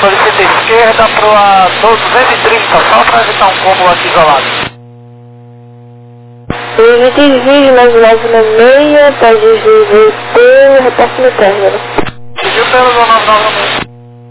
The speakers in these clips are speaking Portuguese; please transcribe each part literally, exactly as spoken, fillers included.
solicita esquerda para duzentos e trinta, só para evitar um combo aqui isolado. Evite desvio mais nove na meia, para desvio V T, repasse no término. Seguiu pelo nove nove no meio.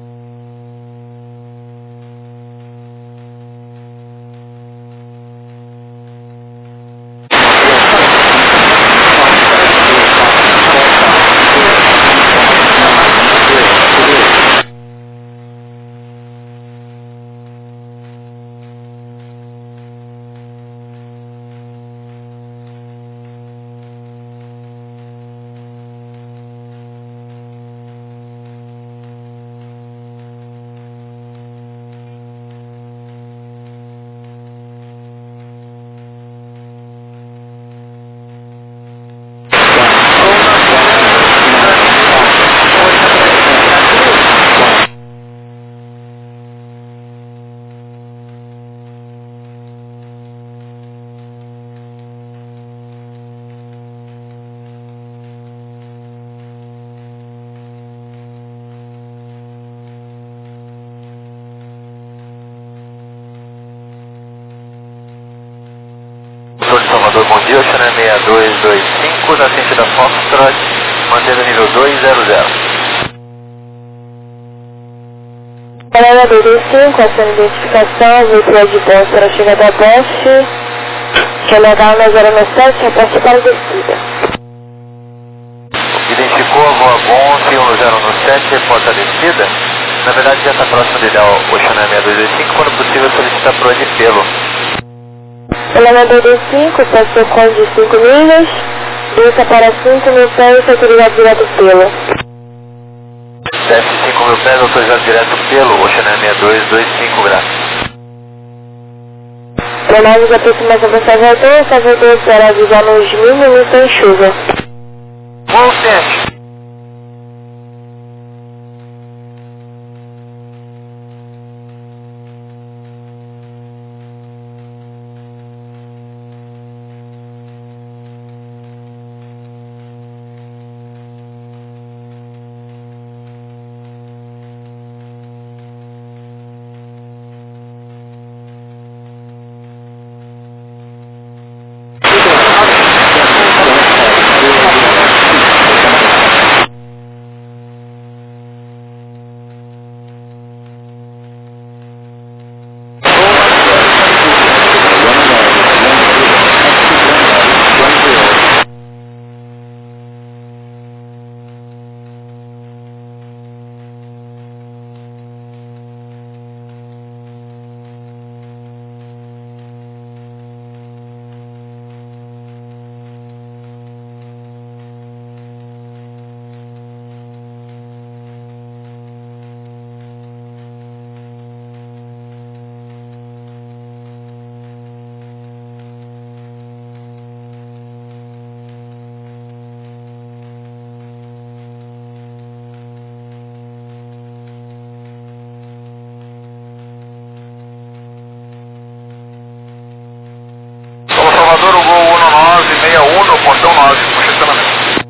Salvador, bom dia, Oceané seis dois dois cinco, na frente da Foxtrot, mantendo nível dois zero zero. Canela B D cinco, ação de identificação, veículo de bolsa para a chegada da poste, que é legal na zero nove sete, repasse para a descida. Identificou a voa bom, um zero nove sete, reporta a descida. Na verdade já está próximo dele ao Oceané seis dois dois cinco, quando possível solicitar pro de pelo. Canela B D cinco, passou com de cinco milhas, desça para cinco mil pés, autorizado direto pelo. Desce cinco mil pés, autorizado direto pelo Oceané seis dois dois cinco, graças. Pronave de aproximação para Salvador, Salvador será avisar nos mil minutos em chuva. Voo sete. Salvador, o voo um nove seis um, no portão nove, por estacionamento.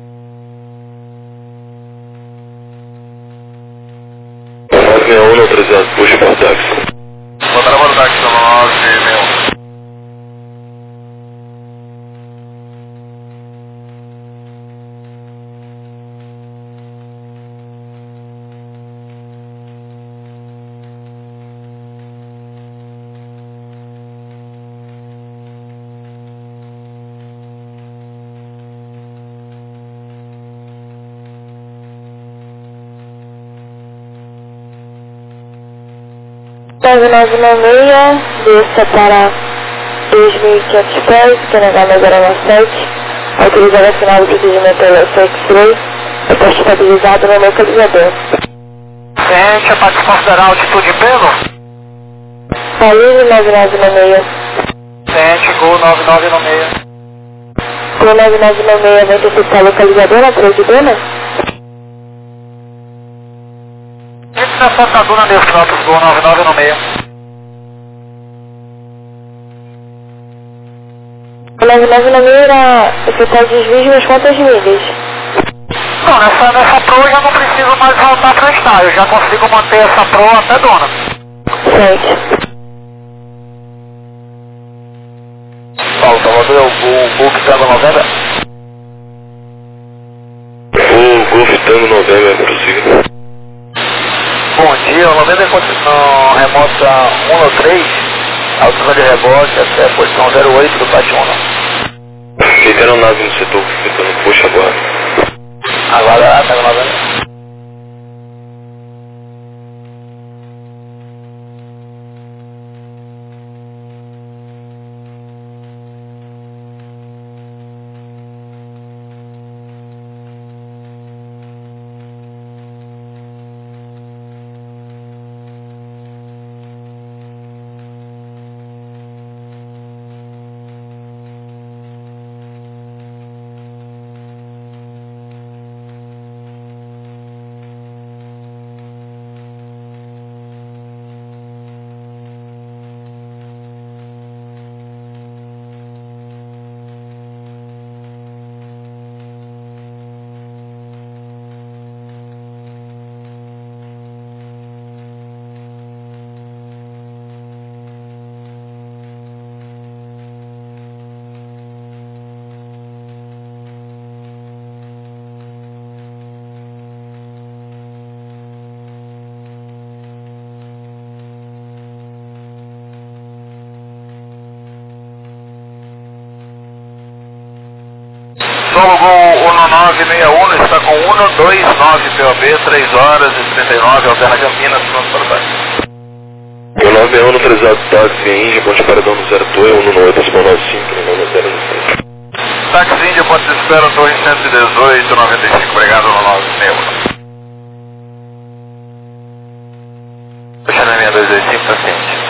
nove seis um, autorizado, puxa para o táxi. Vou dar o táxi no nove seis um. nove nove nove seis, desça para dois mil e quinhentos pés, Canadá na zero nove sete, autorizado a final do procedimento pelo X-Ray, está estabilizado no localizador. Gente, é para desconsiderar a altitude pelo? Valide nove nove nove seis. Gente, Gol nove nove nove seis. Gol nove nove nove seis vai interceptar a localizadora, atrás de Dona? Entre na Santa Duna Neutrópolis, Gol nove nove nove seis. O nove nove nove seis irá efetuar desvio de umas quantas milhas? Não, nessa, nessa Pro eu já não preciso mais voltar para estar, eu já consigo manter essa Pro até dona. Certo. Paulo, Salvador, o Golf Tango novembro? O Golf Tango novembro, prossiga. Bom dia, o novembro é remota um no três, altura de rebote até a posição zero oito do Pátio um. Fica aeronave no setor, fica no puxa agora. Agora, Tango novembro. Solo Gol um nove seis um está com um dois nove P O B, três horas e trinta e nove, Alberna Campinas, pronto para o táxi. um nove seis um no autorizado táxi em Índia, ponte paradão no zero dois, um no oito, nove cinco, no zero sete. Táxi Índia, ponte de espera, torre cento e dezoito, noventa e cinco, obrigado, um nove seis um. Puxa na minha dois dois cinco, paciente.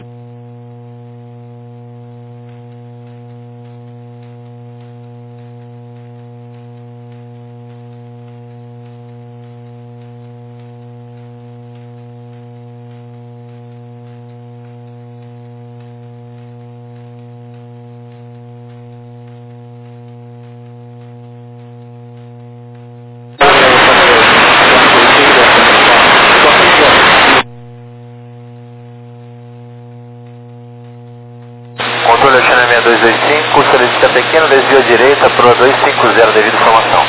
Controle Oceania seis dois dois cinco, solicita pequeno desvio à direita, Pro dois cinco zero, devido informação.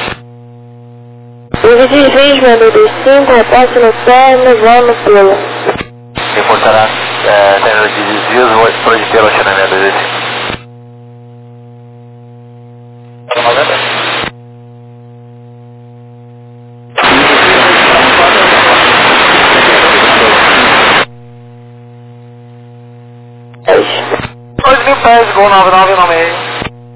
Uso de seis seis dois cinco, repasse no término, vamos pelo. Reportará é, término de desvios, vou explodir pelo Oceania seis dois dois cinco. dois mil pés, Gol nove nove nove seis.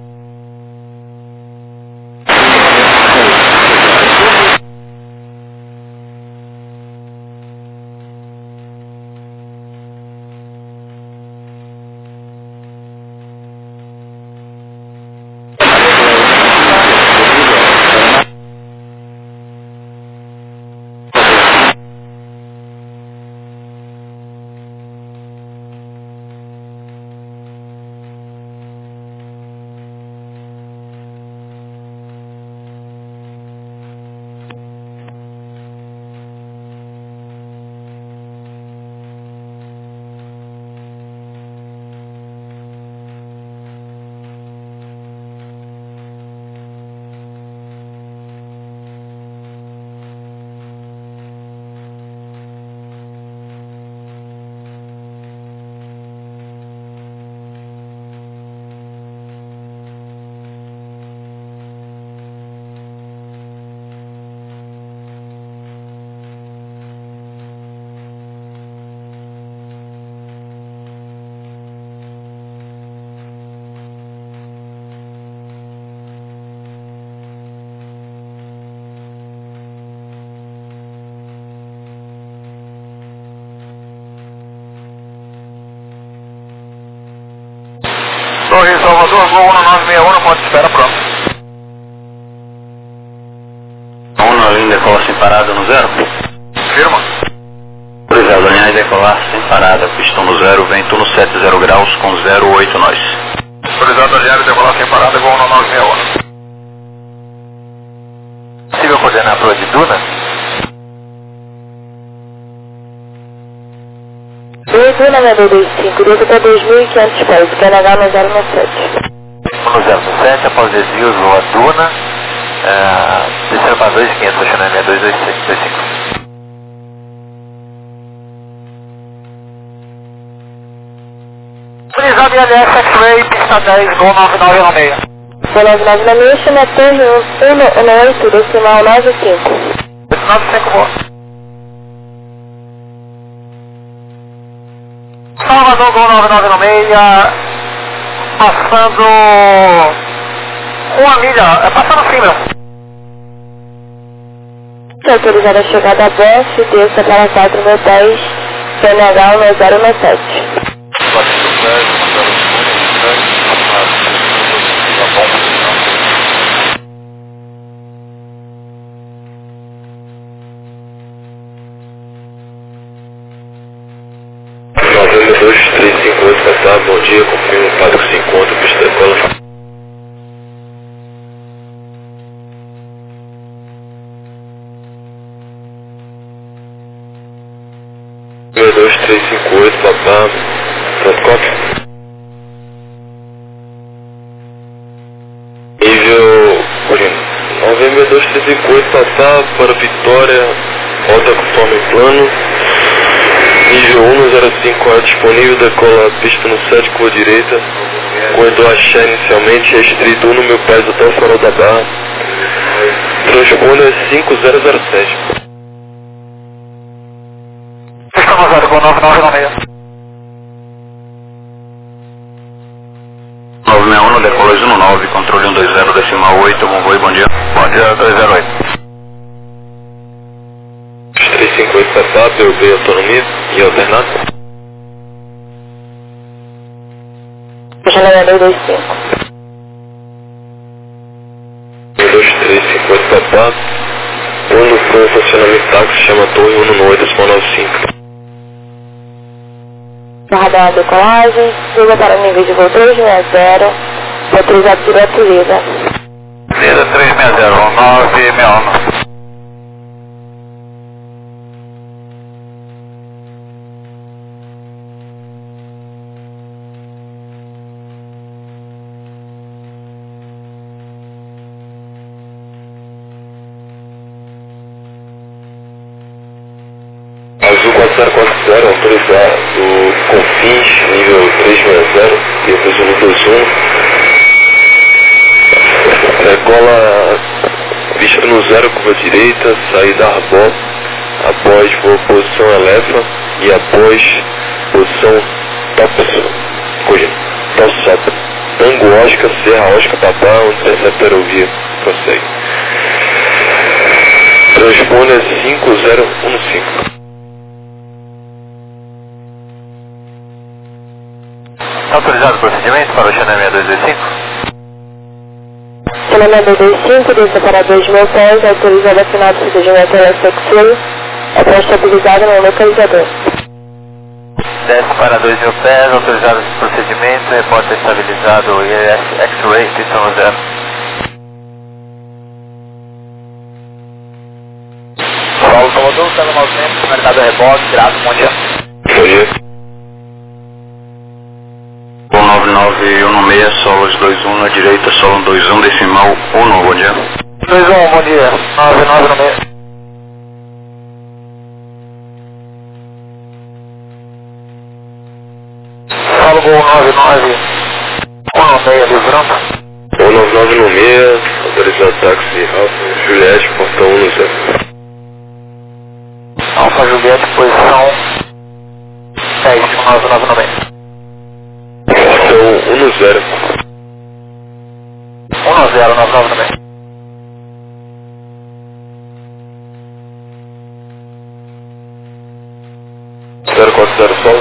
Torre Salvador, Gol um nove seis um, ponto de espera pronto. um na linha decolar sem parada no zero. Firma. Autorizado, linha decolar sem parada, pistão no zero, vento no sete zero graus com zero oito nós. Autorizado, aliado, decolar sem parada, Gol um nove seis um. coordenar para de Duna? dois Duna seis dois dois cinco, desça para dois mil e quinhentos pés, Q N H um zero um sete. um zero um sete, após desvio, voa Duna, uh, descendo para dois mil e quinhentos, Oceanária seis dois dois cinco. Utilizado I L S X-Ray, pista dez, Gol nove nove nove seis. Gol nove nove nove seis, chama Torre um um oito, decimal nove cinco. nove cinco, boa. Salvador, Gol nove nove nove seis, passando uma milha, é passando sim, meu. Autorizada a chegada a Bosch, desça para quatro mil pés, Q N H um zero um sete. nove dois três cinco oito, passar, bom dia, confirmo o padrão que se encontra, pista da cola. nove dois três cinco oito, papá, pronto, copy. Nível nove dois três cinco oito, papá, para Vitória, rota com forma em plano. Nível um zero cinco A disponível, decola a pista no sete, curva direita. Corredor axé inicialmente, restrito um no meu pés até o farol da barra. Transponder cinco zero zero sete. Pista no zero, Gol nove nove nove seis. nove seis um, decola um nove, controle um dois zero, decimal oito, bom voo, bom dia. Bom dia, dois zero oito. três cinco oito, papá, P U B, autonomia e alternado. Oceanária dois dois cinco. dois três cinco oito, papá, quando for funcionamento táxi, chama Torre um no oito, decimal nove cinco. Radar decolagem, siga para nível de voo três seis zero, autorizado direto Lida. Lida três seis zero, nove seis um. Azul quatro zero quatro zero, autorizado Confins, nível três seis zero, e eu fiz o dois um. Decola pista no zero, curva direita, saída Arbó, após voo posição Elefa e após posição Tops, corrigindo, Top Tango Oscar, Serra Oscar, Papá, onde intercepta a aerovia, prossegue. Transponder cinco zero um cinco. Autorizado o procedimento para o Oceanária seis dois dois cinco? Oceanária dois dois cinco, desça para dois mil pés, autorizada a final do procedimento L S X-Ray, é pré-estabilizado no localizador. Desce para dois mil pés, autorizado esse procedimento, reporta estabilizado I L S X-Ray, pista no zero. Paulo Salvador, Sandro Maltempo, mercado rebote, graças, bom dia. Bom dia. nove nove um seis, solos dois um na direita, solo dois um, decimal um, bom dia. dois um, bom dia, nove nove um seis. Paulo Gol nove nove um seis, livrando. um nove nove um seis, autorizado táxi Alfa Juliette, portão um zero. Alfa Juliette, posição dez, um nove nove um seis. Portão um zero. um zero nove nove um seis. zero quatro zero Sol.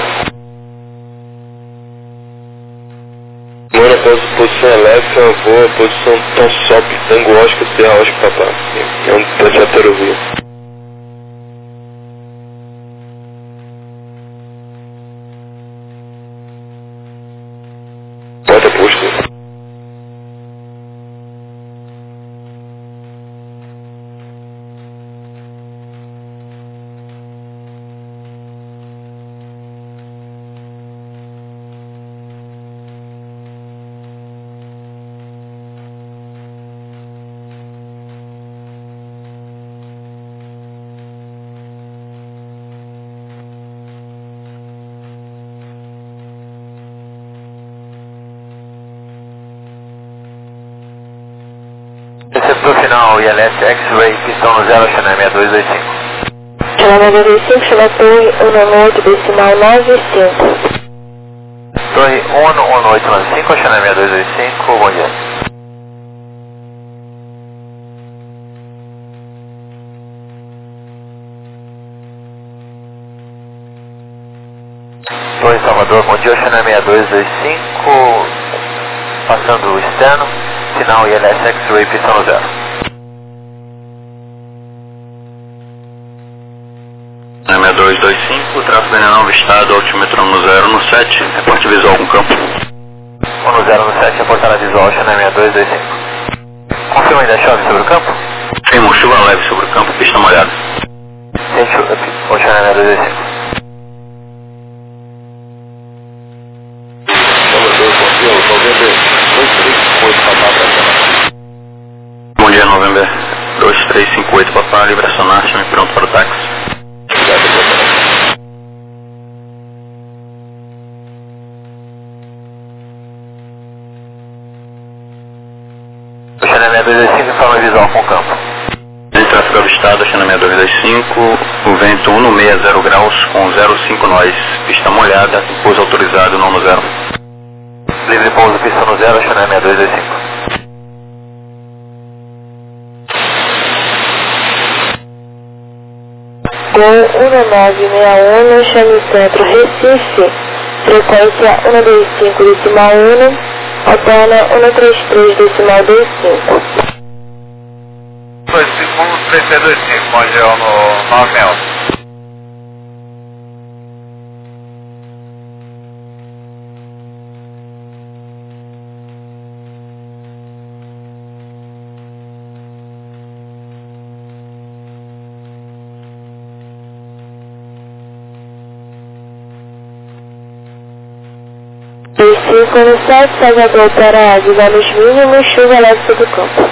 Mano, após posição elétrica, voa posição Tom Sop, Tango Oscar, Serra Oscar, Papá. É um intercepta a aerovia. Porta posto. Sinal I L S X-Ray, pistão no zero, Channel seis dois dois cinco. Channel seis dois cinco, Channel Torre um oito, decimal nove cinco. Torre um oito nove cinco, Channel seis dois dois cinco, bom dia. Torre Salvador, bom dia, Channel seis dois dois cinco, passando o externo, sinal I L S X-Ray, pistão no zero. seis dois dois cinco, tráfego ainda não avistado, altímetro no zero no sete, reporte visual com campo. um no zero no sete, reportada visual, Channel seis dois dois cinco. Confirma ainda chove sobre o campo? Tem uma chuva leve sobre o campo, pista molhada. Tem chuva, o Channel seis dois dois cinco. Bom dia, November dois três cinco oito, Papá, livre sonar, chame pronto para o táxi. O Channel seis dois dois cinco, informa visual com campo. Em tráfego avistado, Channel seis dois dois cinco, o vento um no sessenta graus com zero cinco nós, pista molhada, pouso autorizado, não no zero. Livre pouso, pista no zero, Channel seis dois dois cinco. Com um nove seis um, chame centro Recife, frequência cento e vinte e cinco decimal um, alterna cento e trinta e três decimal vinte e cinco. dois cinco um três seis dois cinco, bom dia, no nove seis um. dois cinco um sete, Salvador para exames mínimos, chuva leve sobre o campo.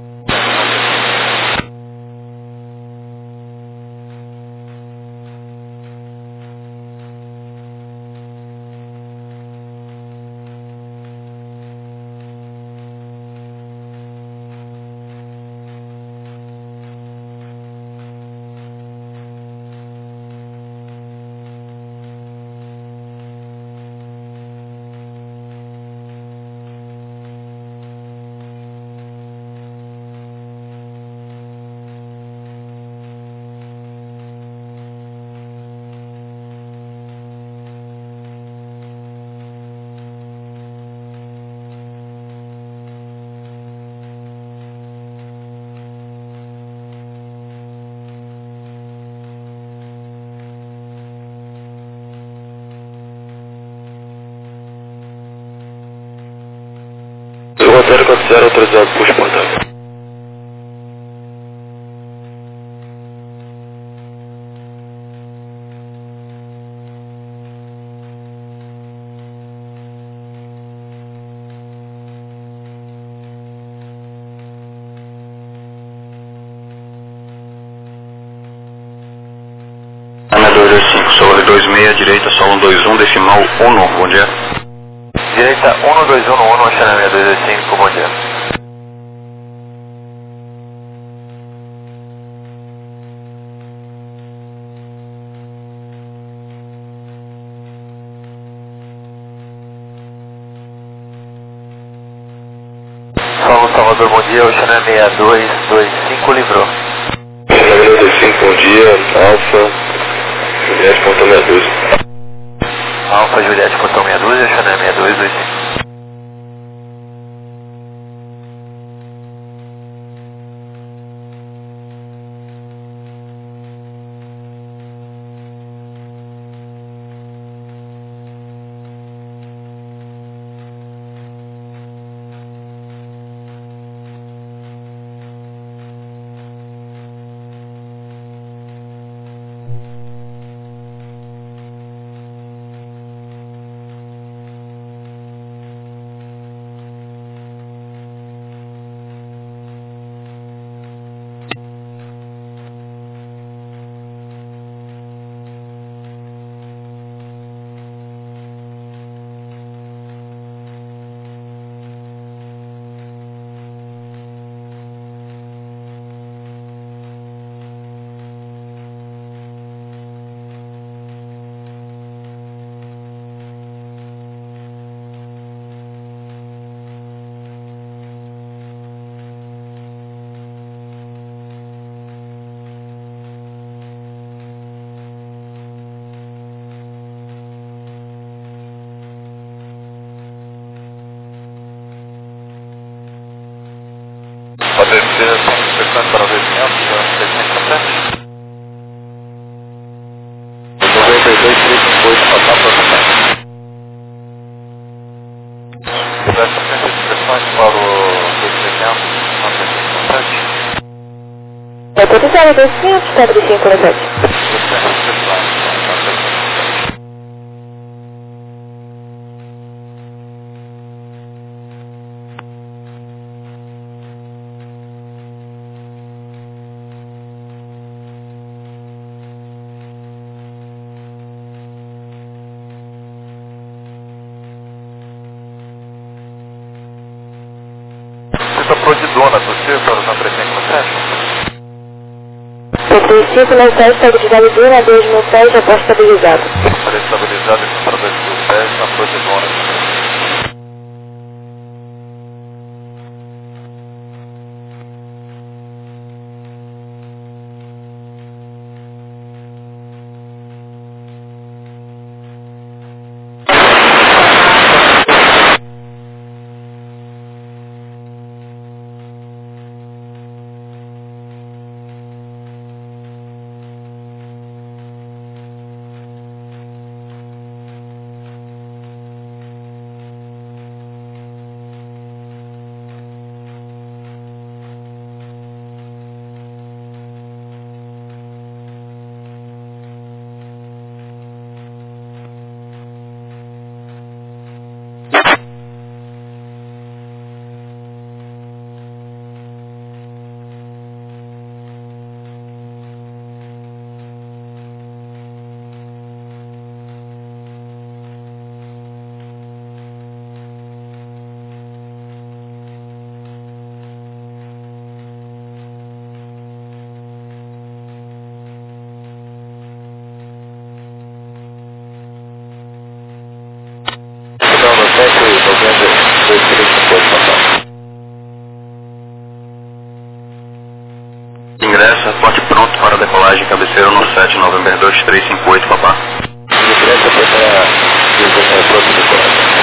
zero quatro zero autorizado por exportável. seis dois dois cinco, solo dois seis, direita, solo dois um, decimal um, bom dia. Direita um dois um um, Channel seis dois dois cinco, bom dia. Solo Salvador, bom dia, o Channel seis dois dois cinco livrou. Channel seis dois dois cinco, bom dia, Alfa, Juliette, portão meia dúzia. Alfa Juliette, portão meia dúzia, Channel seis dois dois cinco. Santo para dois quinhentos, trezentos e sete. noventa e dois, três cinco oito, passar para o sete. Tivesse frente de expressões para o dois trezentos, noventa e sete. É potencial dois quinhentos, quatro cinco sete. Cita Pro de Dona, possível para o Santo trezentos e sete? trinta e cinco, nove sete, estabilizado Duna, dois mil pés, já pode estabilizado. Para estabilizado e para dois mil pés, na Pro de Dona. Ingressa, porte pronto para decolagem, cabeceira no sete, November dois três cinco oito, papá. Ingressa para a próxima decolagem.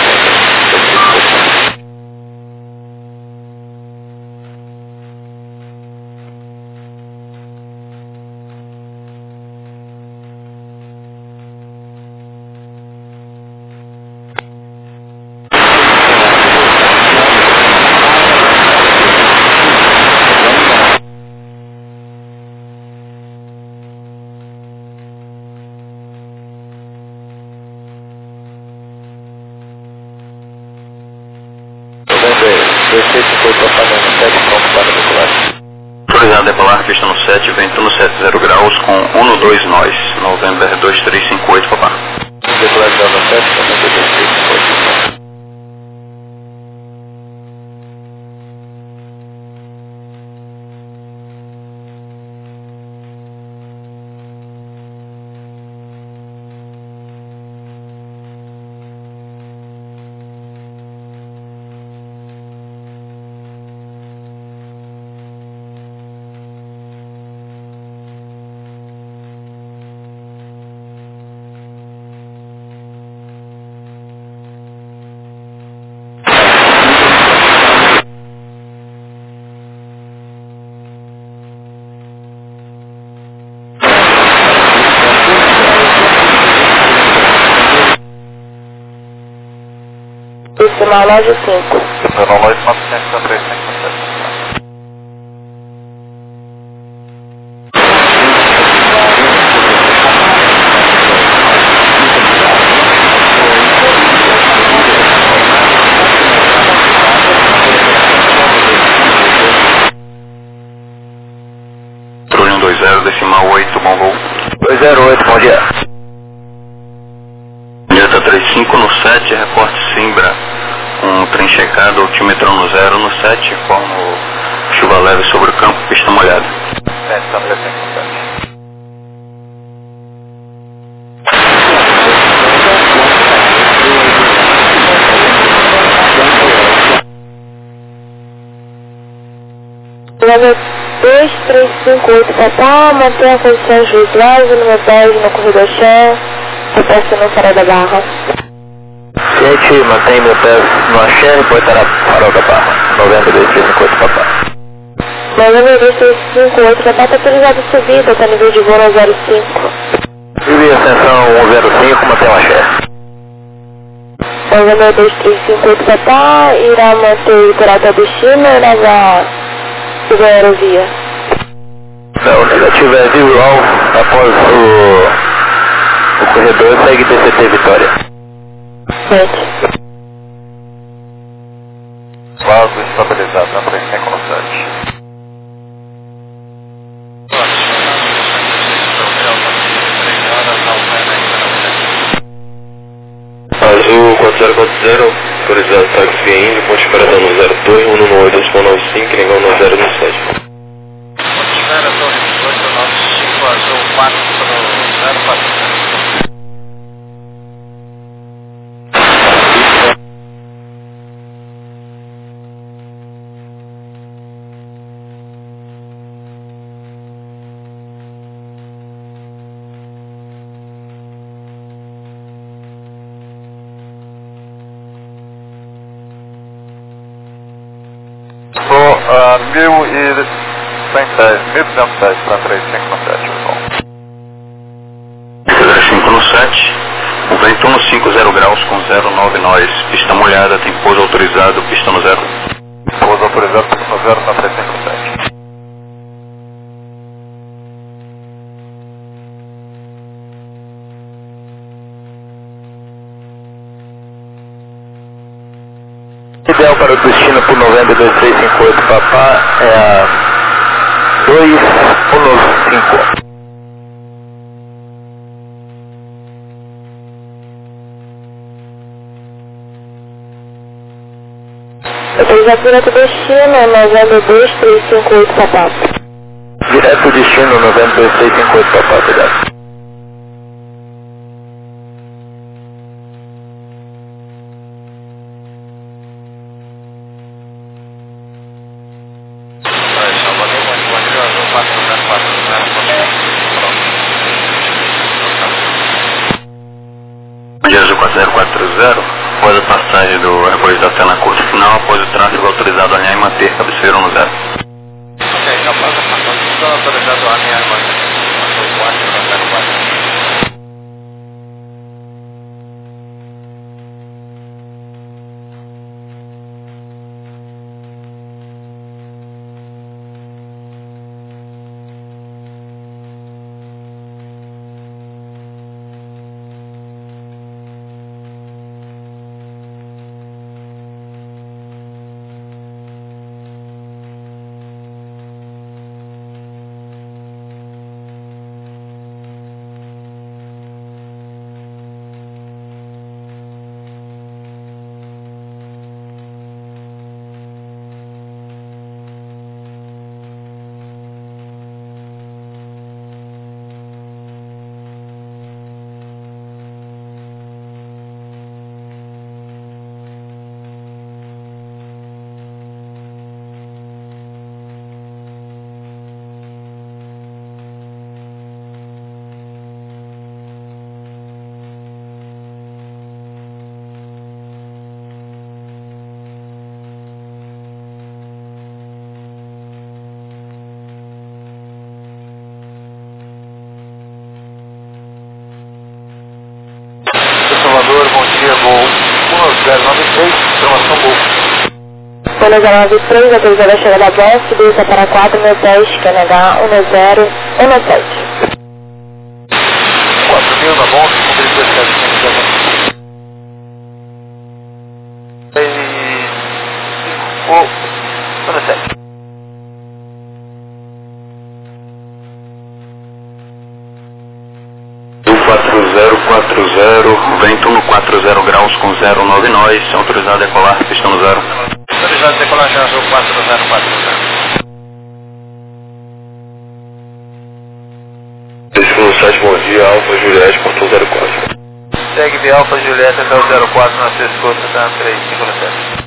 Autorizado a decolar, pista no sete, vento no sete zero graus com um dois nós, November dois três cinco oito, papá. Decolagem no sete, November dois três cinco oito. Decimal nove cinco. Decimal nove cinco três cinco sete. Controle um dois zero, decimal oito, bom voo. dois zero oito, bom dia. Delta trinta e cinco no sete, reporte Simbra, um trem checado, altímetro no zero no sete, forma chuva leve sobre o campo, pista molhada. sete, Santo trezentos e sete. dois três cinco oito, papá, mantenha condições visuais, número dez no corredor chão, reposta no farol da barra. sete, mantém meu pé no axé, depois estará farol da barra. Novembro dois três cinco oito, papá. Novembro dois três cinco oito, já está autorizado a subida, está nível de voo no zero cinco. Subir ascensão um zero cinco, mantém a chefe. Novembro dois três cinco oito, Papá, irá manter o litoral até o destino ou irá já subir a aerovia? Não, negativo é visual após o, o corredor, segue T C T Vitória. Sete. Vaso estabilizado na três cinco no sete. Azul quatro zero quatro zero, autorizado táxi Índio, ponte esperada no zero dois, um no oito, dois nove cinco, negão no zero no sete. Ponte espera, torre oito nove cinco, azul quatro zero quatro. Uh, mil e cento e dez, mil duzentos e dez para três cinco no sete, pessoal. três cinco no sete, o vento no cinco zero graus com zero nove nós, pista molhada, tem pouso autorizado, pista no zero. Pouso autorizado, pista no zero na três cinco no sete. Ideal para o destino por novembro dois três cinco oito, Papá, é a dois um cinco. Autorizado direto destino, novembro dois três cinco oito, Papá. Direto destino novembro dois três cinco oito, Papá, cuidado. Azul quatro zero quatro zero, após a passagem do Hércules até na curva final, após o tráfego autorizado a alinhar e manter cabeceira no zero. Ok, após a passagem autorizado a alinhar e manter azul quatro zero quatro. Salvador, bom dia, voo um zero nove três, informação Gol. Folha zero nove três, autorizada a chegada a bordo, subida para quatro mil pés, Q N H um zero um sete. quatro mil na bolsa, cumprir dezessete mil. E cinco, um sete. quatro zero quatro zero, vento no quatro zero graus com zero nove nós, autorizado a decolar, pista no zero. Autorizado a decolar já azul quatro zero quatro zero. Destino sete, bom dia, Alfa Juliette, portão zero quatro. Segue de Alfa Julieta até o zero quatro na Ciscoto, tá três cinco sete.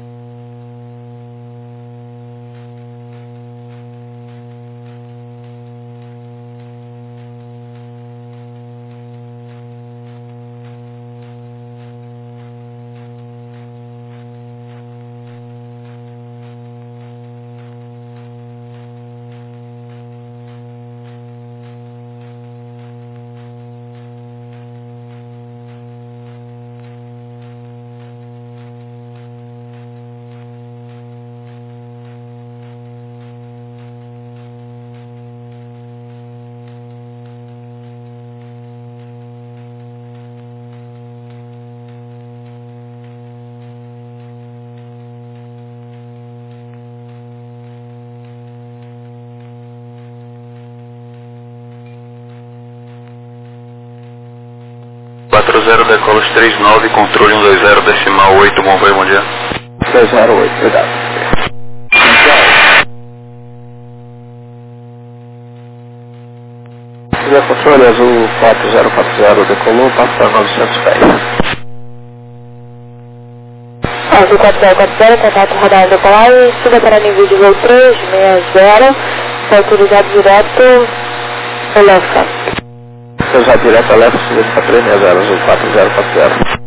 quatro zero, decolos três nove, controle um dois zero, decimal oito, bom voo, bom dia. dois zero oito, cuidado. Quiser controle azul quatro zero quatro zero, decolou, passa para novecentos pés. Azul quatro zero quatro zero, contato radar decolagem, suba para nível de voo três seis zero, autorizado direto, Elefa. Autorizado direto, Elefa, subindo para três seis zero, azul quatro zero quatro zero.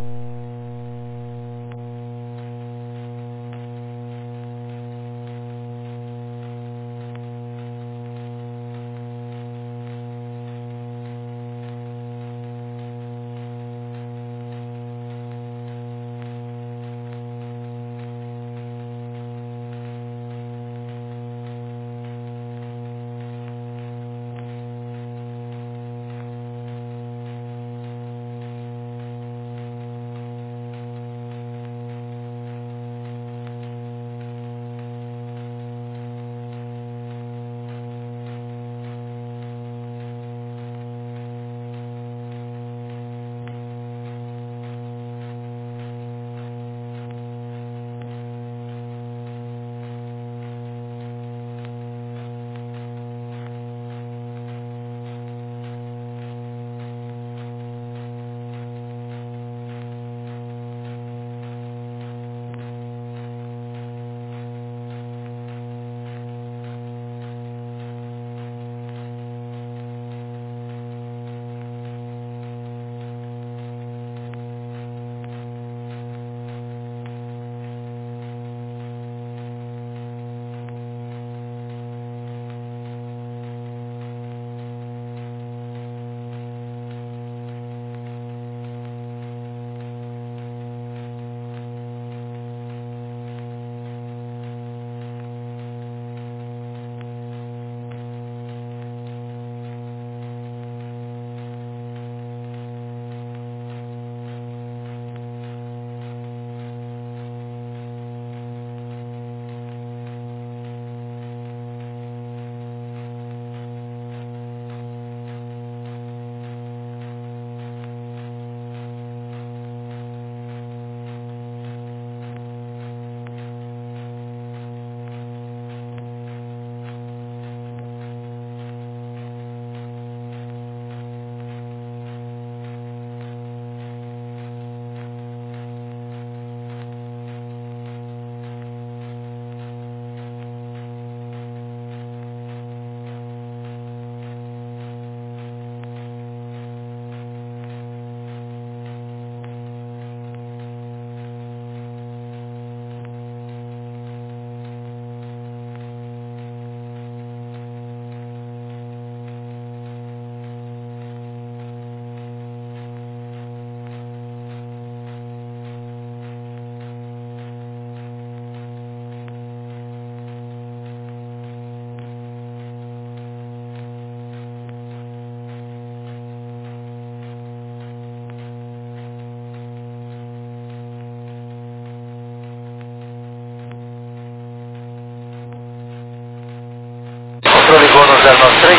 Ligou no zero nove três?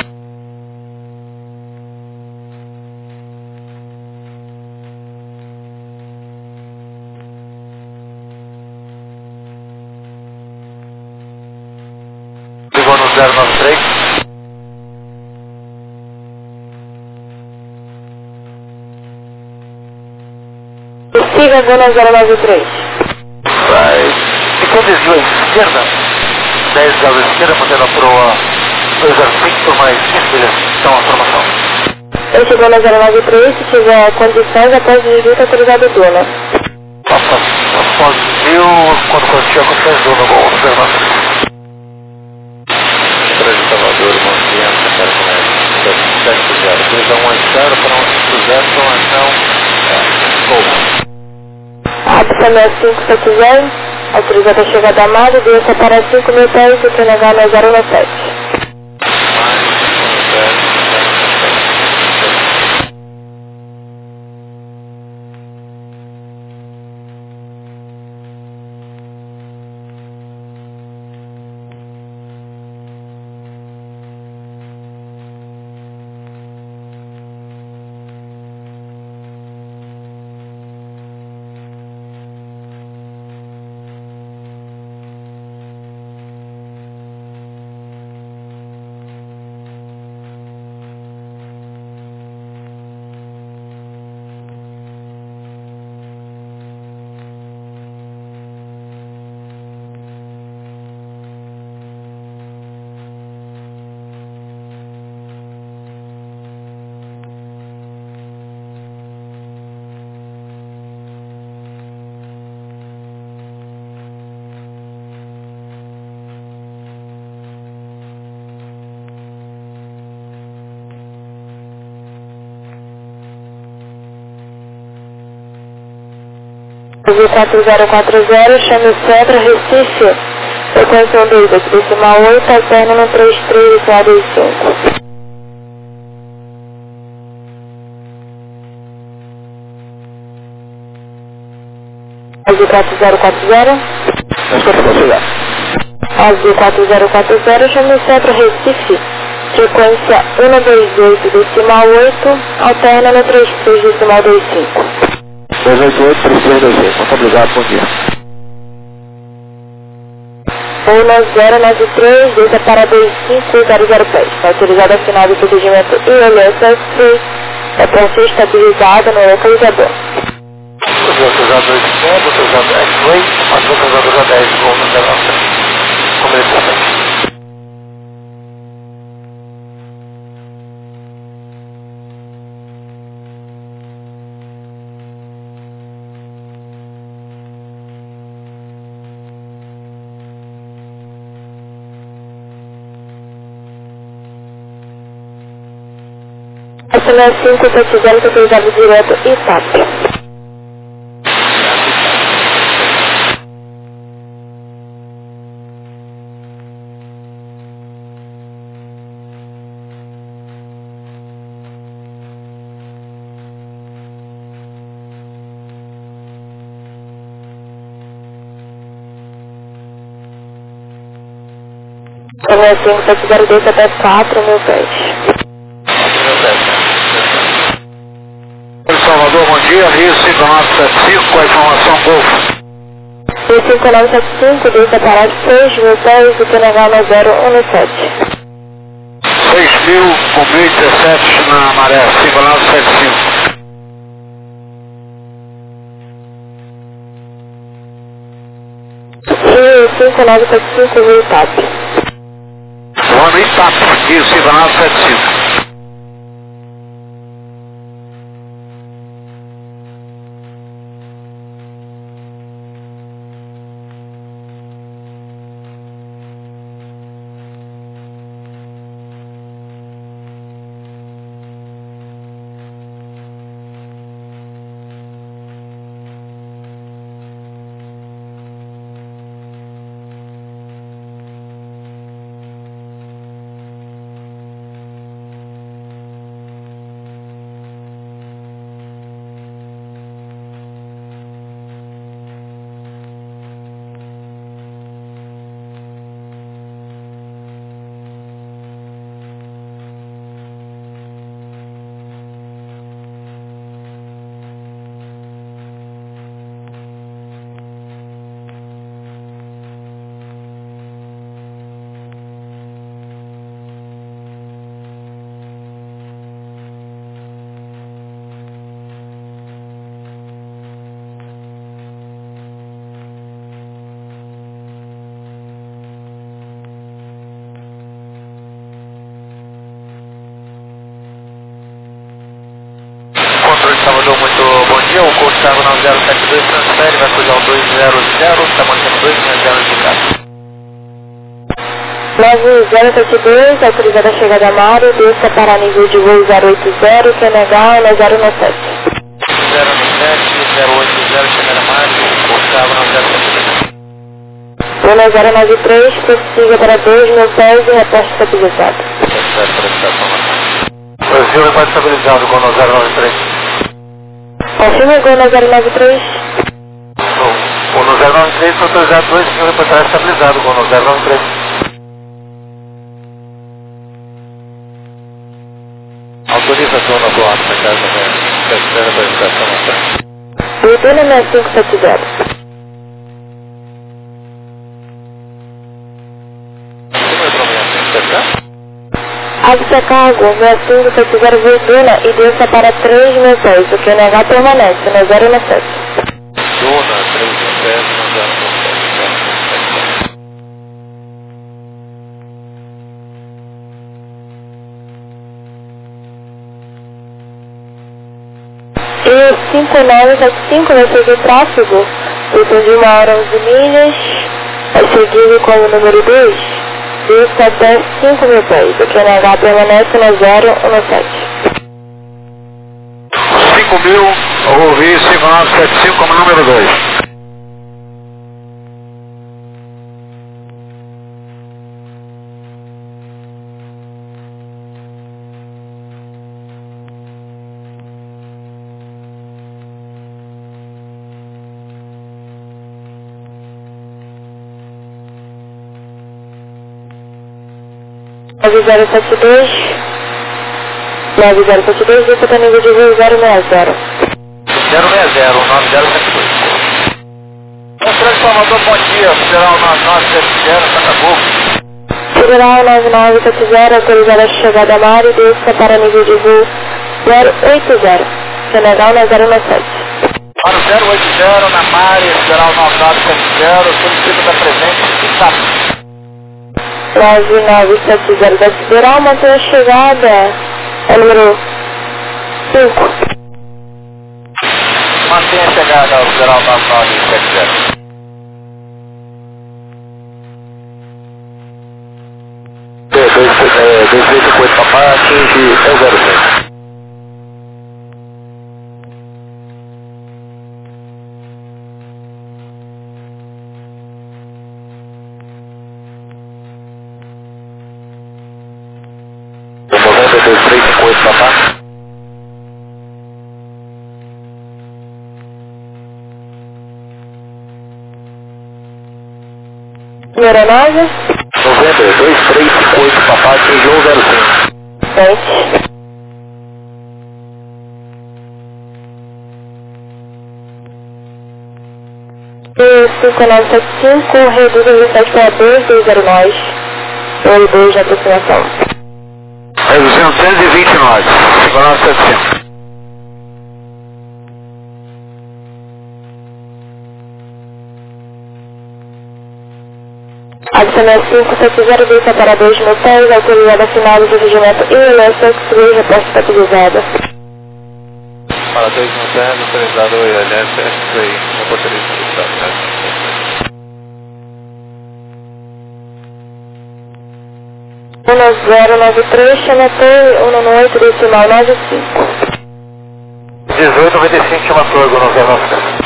Ligou no zero nove três? Siga Guna zero nove três. Vai. Ficou desvio à esquerda, dez graus à esquerda, mantendo a proa dois zero cinco por mais quinze milhas. Então, a formação. Eu chegou na zero nove três, se tiver condições, após o desvio, autorizado Duna. Após o desvio, quando tiver condições, Duna, bom, zero nove três. Trânsito Salvador, Monsenhor, Santana Comércio, sete zero, três um a zero, para um cinco zero, formação, Gol. Absalé cinco sete zero, autorizado a chegada a Mado, desça para cinco mil pés e P N H no zero nove sete. quatro zero quatro zero, chame o centro, Recife, frequência um dois, aqui decimal oito, alterna no três três, decimal dois cinco. Azul quatro zero quatro zero. Escuta para chegar. Azul quatro zero quatro zero, chame o centro, Recife, frequência um dois oito, decimal oito, alterna no três três, decimal dois cinco. dois oito oito, três três dois cinco. Muito obrigado, bom dia. um zero nove três, deixa para dois cinco zero zero pés. Está utilizado a final do procedimento I L S S três, é para ser estabilizado no localizador. Localizador dois cinco, localizador X-Way, mas localizador dez, voo no zero nove três. Comercialmente. S M cinco sete zero, utilizado direto I T A P. S M cinco sete zero, deixa até quatro mil pés. Salvador, bom dia, Rio cinco nove sete cinco, com a informação Golfo. Rio cinco nove sete cinco, deixa parar seis mil pés, o P N H no zero um sete. seis mil, com mil e dezessete na maré, cinco nove sete cinco. Rio cinco nove sete cinco, Rio T A P. Vamos em T A P, Rio cinco nove sete cinco. Salvador, muito bom dia. O curso Thiago nove zero sete dois transfere, vai cruzar o dois zero zero, está mantendo dois seis zero indicado. nove zero sete dois, autorizada a chegada a Mário, desça para nível de voo zero oito zero, Q N H no zero um sete. zero um sete, zero oito zero, chegada a Mário, curso Thiago nove zero sete dois. um zero nove três, prossiga para dois mil pés e reposte estabilizado. Brasil é mais estabilizado com o zero nove três. Confirma o no zero nove três. O no zero nove três foi autorizado dois mil para trás estabilizado com o zero nove três. Autorização na boa para casa da terceira apresentação na frente. Retorno no cinco sete zero. Avisa cargo, meu cinco sete zero Duna e desça para três mil pés, o Q N H permanece no zero um sete. Duna, três mil pés, no zero um sete. E cinco nove sete cinco vai seguir o tráfego, dentro de uma hora onze milhas, vai seguir com o número dois. Isso até cinco mil pés, o Q N H permanece no zero um sete. cinco mil, Ouvi cinco nove sete cinco como número dois. nove zero sete dois, nove zero sete dois, você está nível de voo zero seis zero. zero seis zero, nove zero sete dois. Um transformador, bom dia, Federal nove nove sete zero, Sacabou. Federal nove nove sete zero, autorizada a chegada a Mari, desça para nível de voo zero oito zero, Senegal na zero nove sete. Para o zero oito zero, na Mari, Federal nove nove sete zero, solicito da presente de Sacabou. nove nove sete zero da Federal, mantém a chegada, é número cinco. Mantenha a chegada ao Federal nove nove sete zero. dois três cinco oito Papá, atinge zero zero seis. dois três cinco oito Papá. Aeronave? Novembro dois três cinco oito Papá, atinge um zero cinco. sete. E cinco nove sete cinco, reduz o sete para dois dois zero nove. Oi, dois de aproximação. É duzentos e vinte e nove, cinco nove sete cinco. Adicional cinco sete zero dois para dois motéis, autorizada final do regimento I L S X-Ray, reposta estabilizada. Para dois motéis, autorizado o I L S X-Ray, reposta estabilizada. um zero nove três, Chamatei, um nove oito, decimal nove cinco. dezoito noventa e cinco, Chamatei, um zero nove três.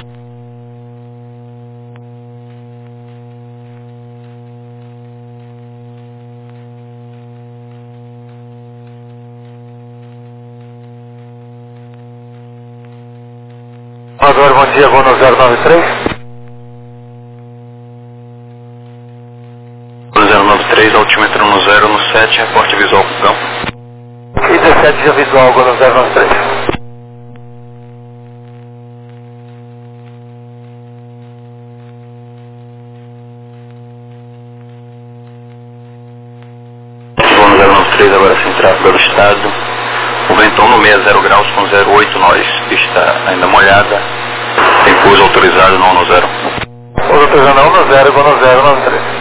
Agora, bom dia, vou no zero nove três. zero nove três, altímetro no zero no sete, reporte visual com campo. E dezessete já visual, agora no zero nove três. Voo no zero nove três, agora sem tráfego pelo estado. O vento no sessenta graus com zero oito nós. Pista ainda molhada. Tem pouso autorizado no um no zero. Pouso autorizado no um no zero, vou no zero nove três.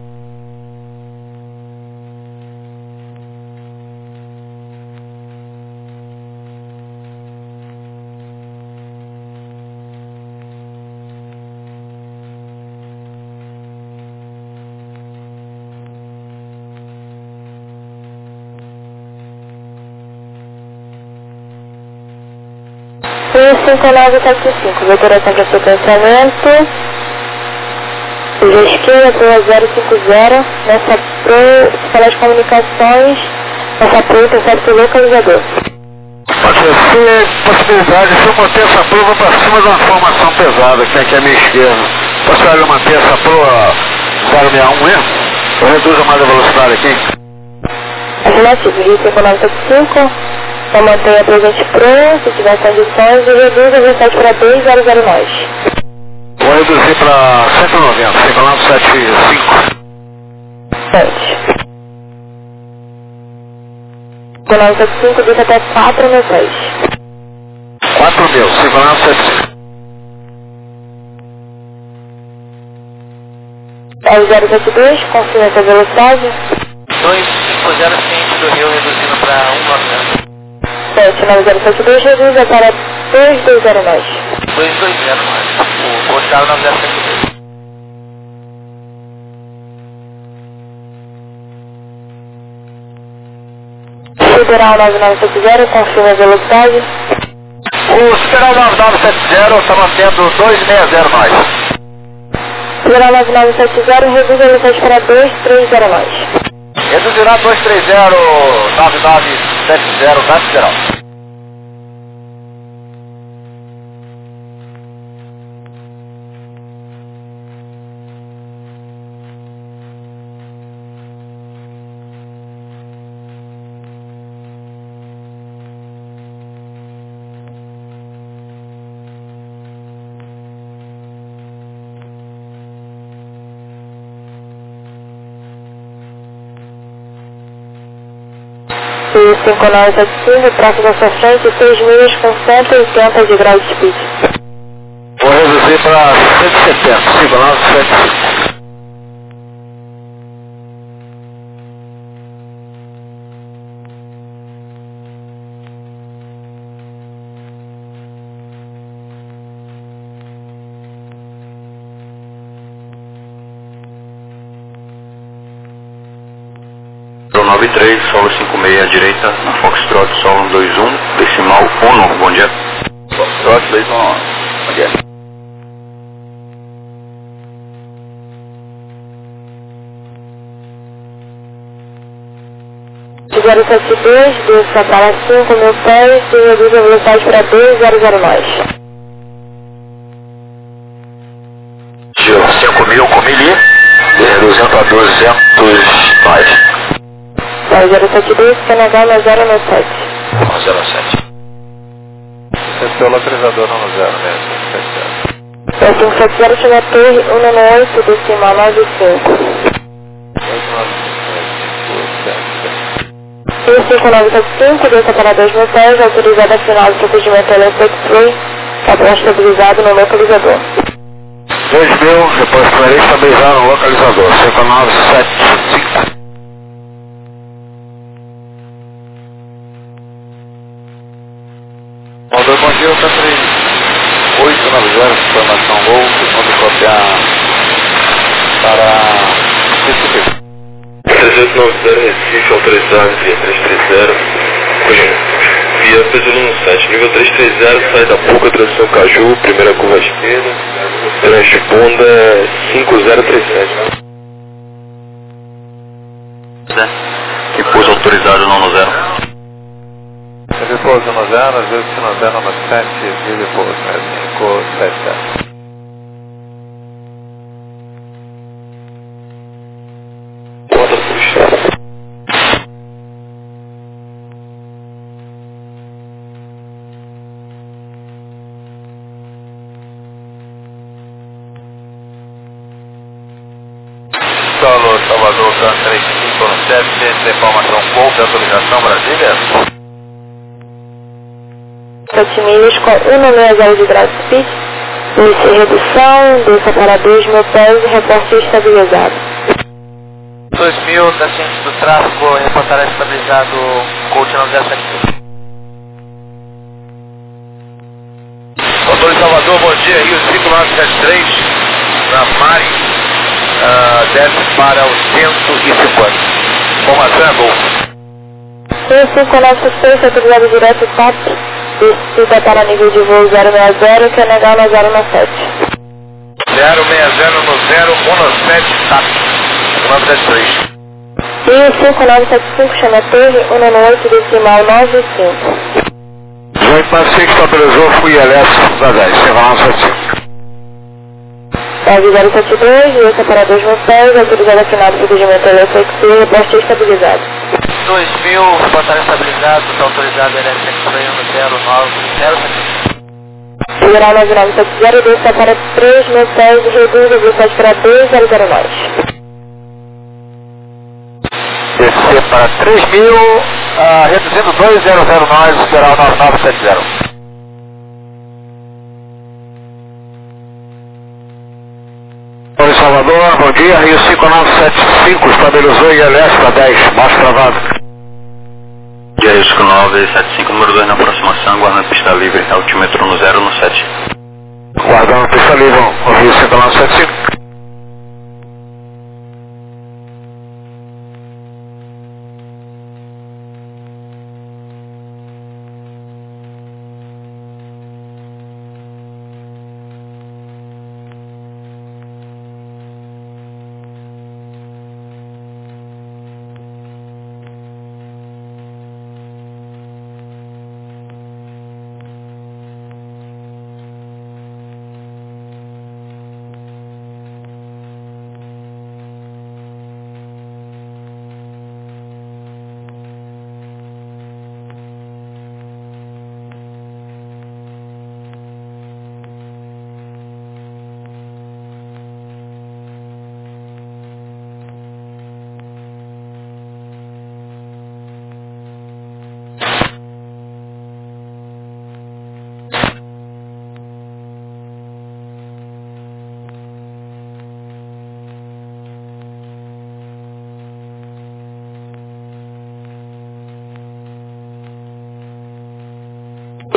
cinco nove sete cinco, decoração para sequenciamento. Seja esquerda, para zero cinco zero, nessa pro, para as comunicações, nessa pro, intercepto localizador. Pode ser possibilidade, se eu manter essa pro, vou para cima de uma formação pesada, que aqui é a minha esquerda. Posso manter essa pro a zero seis um mesmo? Eu reduzo mais a velocidade aqui. Afirmativo, Rio cinco nove sete cinco. Então mantenha a presente pro, se tiver condições, e reduz o dezessete para dois zero zero nove. Vou reduzir para cento e noventa, cinco nove sete cinco. sete. cinco nove sete cinco, diz até quatro mil seis. quatro mil, cinco nove sete cinco. nove zero sete dois, confirma essa velocidade. dois cinco zero cinco do Rio, reduzindo para um nove zero. sete nove zero sete dois, reduza para dois dois zero nove. dois dois zero nove. O Gostado nove zero sete dois. Federal nove nove sete zero, confirma a velocidade. O Sideral nove nove sete zero está mantendo dois seis zero nós. Sideral nove nove sete zero, reduz a velocidade para dois três zero nós. Reduzirá dois três zero nove nove sete zero da Sideral. E cinco nove sete cinco, tráfego à sua frente, seis milhas com cento e oitenta de grau de speed. Vou reduzir para cento e setenta, cinco nove sete cinco. nove três, solo cinco seis à direita, na Foxtrot, solo dois um, decimal um, bom dia. Foxtrot dois um, bom dia. zero sete dois, desça para cinco mil pés e reduz a velocidade para dois zero zero nós. cinco mil com mili, reduzindo para duzentos nós. zero sete dois, Canadá na zero nove sete. zero sete. Esse é o localizador no zero mesmo. É cinco sete zero, chama a torre cento e noventa e oito, decimal nove cinco. E cinco nove sete cinco, desça para dois mil pés, autorizada a final do procedimento Electric Free, padrão estabilizado no localizador. dois mil, depois farei estabilizar no localizador, cinco nove sete cinco. Mandou bom dia, K três oito nove zero, informação Gol, quando copiar para Recife. trezentos e noventa Recife, autorizado via trezentos e trinta, via Pesolino sete, nível trezentos e trinta, sai da Puca, tração Caju, primeira curva esquerda, transbunda cinco zero três sete. Que pouso autorizado não no zero. Repouso no zero, às vezes no zero no sete, de repouso mesmo, cinco sete sete. Bota puxar. Solo Salvador, K três cinco no sete, informação Gol, de autorização Brasília. sete milhas com cento e sessenta de grau de speed, inicie redução, desça para dois mil pés e reporte estabilizado. dois mil, da ciência do tráfego, reportará estabilizado Coach nove zero sete cinco. Doutor Salvador, bom dia, Rio cinco nove sete três, na Mari, uh, desce para o cento e cinquenta. Informação é Gol. Rio cinco nove sete três, autorizado direto T A P, descida para nível de voo zero seis zero, que é legal na zero nove sete. zero seis zero no zero um sete, T A P, nove sete três. Rio cinco nove sete cinco, chama a torre cento e noventa e oito, decimal nove cinco. Joint Pacific estabilizou, fui elétrico da dez, cinco nove sete cinco. zero sete dois, desça para dois mil pés, autorizado a final do procedimento Electric Free, reporte estabilizado. dois mil, reportará estabilizado, está autorizado L S X no zero nove zero sete. Federal nove nove sete zero, desça para três mil pés e reduz a velocidade para dois zero zero nós. Descer para três mil, uh, reduzindo dois zero zero nós, Federal nove nove sete zero. Oi, Salvador, bom dia, Rio cinco nove sete cinco, estabilizou em L S para dez, baixo travado. Dia Rio cinco nove sete cinco, número dois na aproximação, guardando pista livre, altímetro no zero no sete. Guardando pista livre, o Rio cinco nove sete cinco.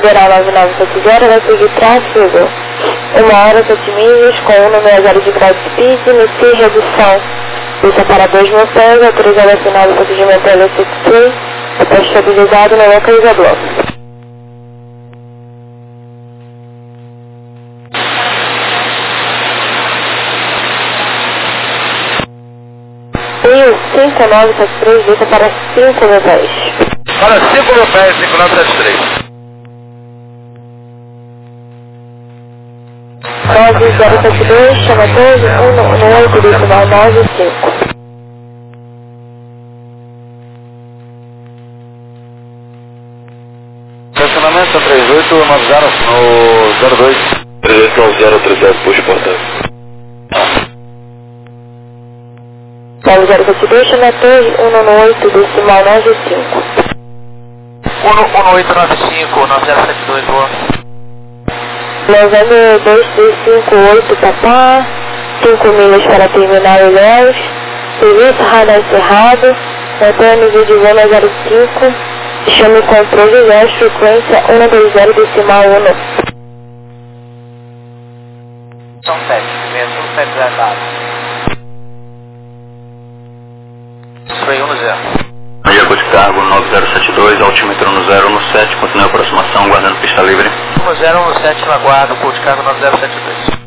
Federal nove nove sete zero vai seguir tráfego uma hora sete milhas com um número zero de grau de speed, inicie redução. Pista para dois mil pés, autorizado a final do procedimento L sessenta e três, está estabilizado no localizador. Rio cinco nove sete três, vista para cinco mil pés. Para cinco mil pés, cinco nove sete três. nove zero sete dois, chama doze, um um oito, decimal nove cinco. Estacionamento três oito nove zero no zero dois. três oito nove zero, três zero, puxa portão. nove zero sete dois, chama doze, um um oito, decimal nove cinco. um um oito nove cinco, nove zero sete dois, boa. Novembro dois três cinco oito, papá, cinco milhas para terminar o Ilhéus, serviço radar encerrado, Antônio vídeo zero zero cinco, chame controle Ilhéus, frequência um dois zero, decimal um. São sete, menos um sete zero zero. Foi um zero. Diego de cargo nove zero sete dois, altímetro no zero um sete, continue a aproximação, guardando pista livre. um zero um sete na guarda, cor de cargo nove zero sete dois.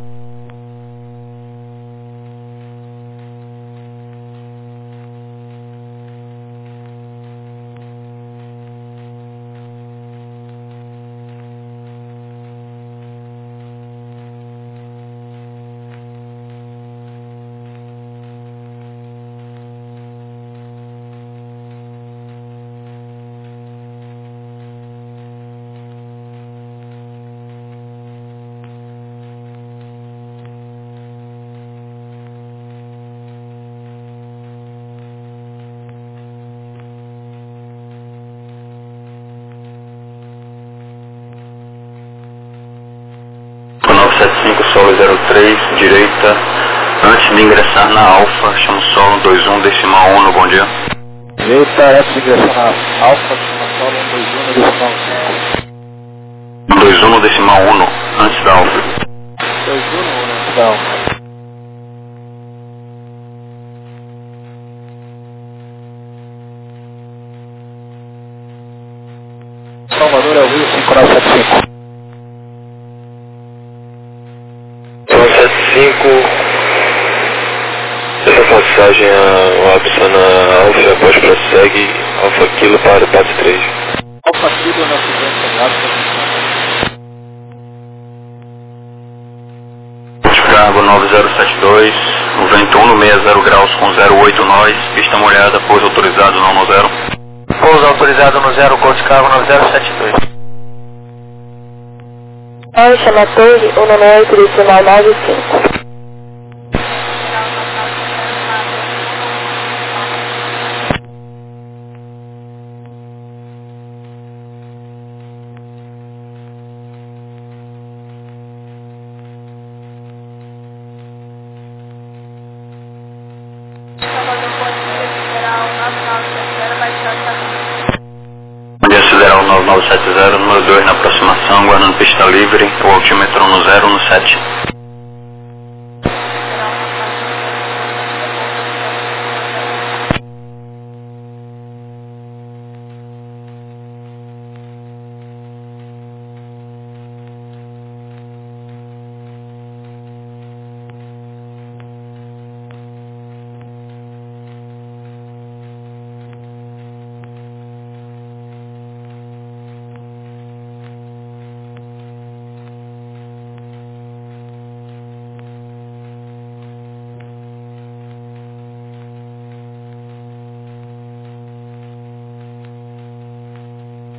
nove sete cinco, solo zero três, direita, antes de ingressar na Alfa, chama solo dois um, decimal um, no bom dia. Direita, antes de ingressar na Alfa, chama solo um dois um no decimal cinco. dois um no decimal um, antes da Alfa. dois um no antes da Alfa. Salvador é o Rio cinco nove sete cinco. nove sete cinco, essa passagem a Wapsa na Alfa, após prossegue, Alfa Kilo para o Pato três. Alfa Kilo na frequência De cargo nove zero sete dois, o vento um no sessenta graus com zero oito nós, pista molhada, pouso autorizado não no zero. Pouso autorizado no zero, cor de cargo nove zero sete dois. Oi, chama torre um um oito, decimal nove cinco. Dia Federal nove nove sete zero, número dois na aproximação, guardando pista livre, o altímetro no zero um sete.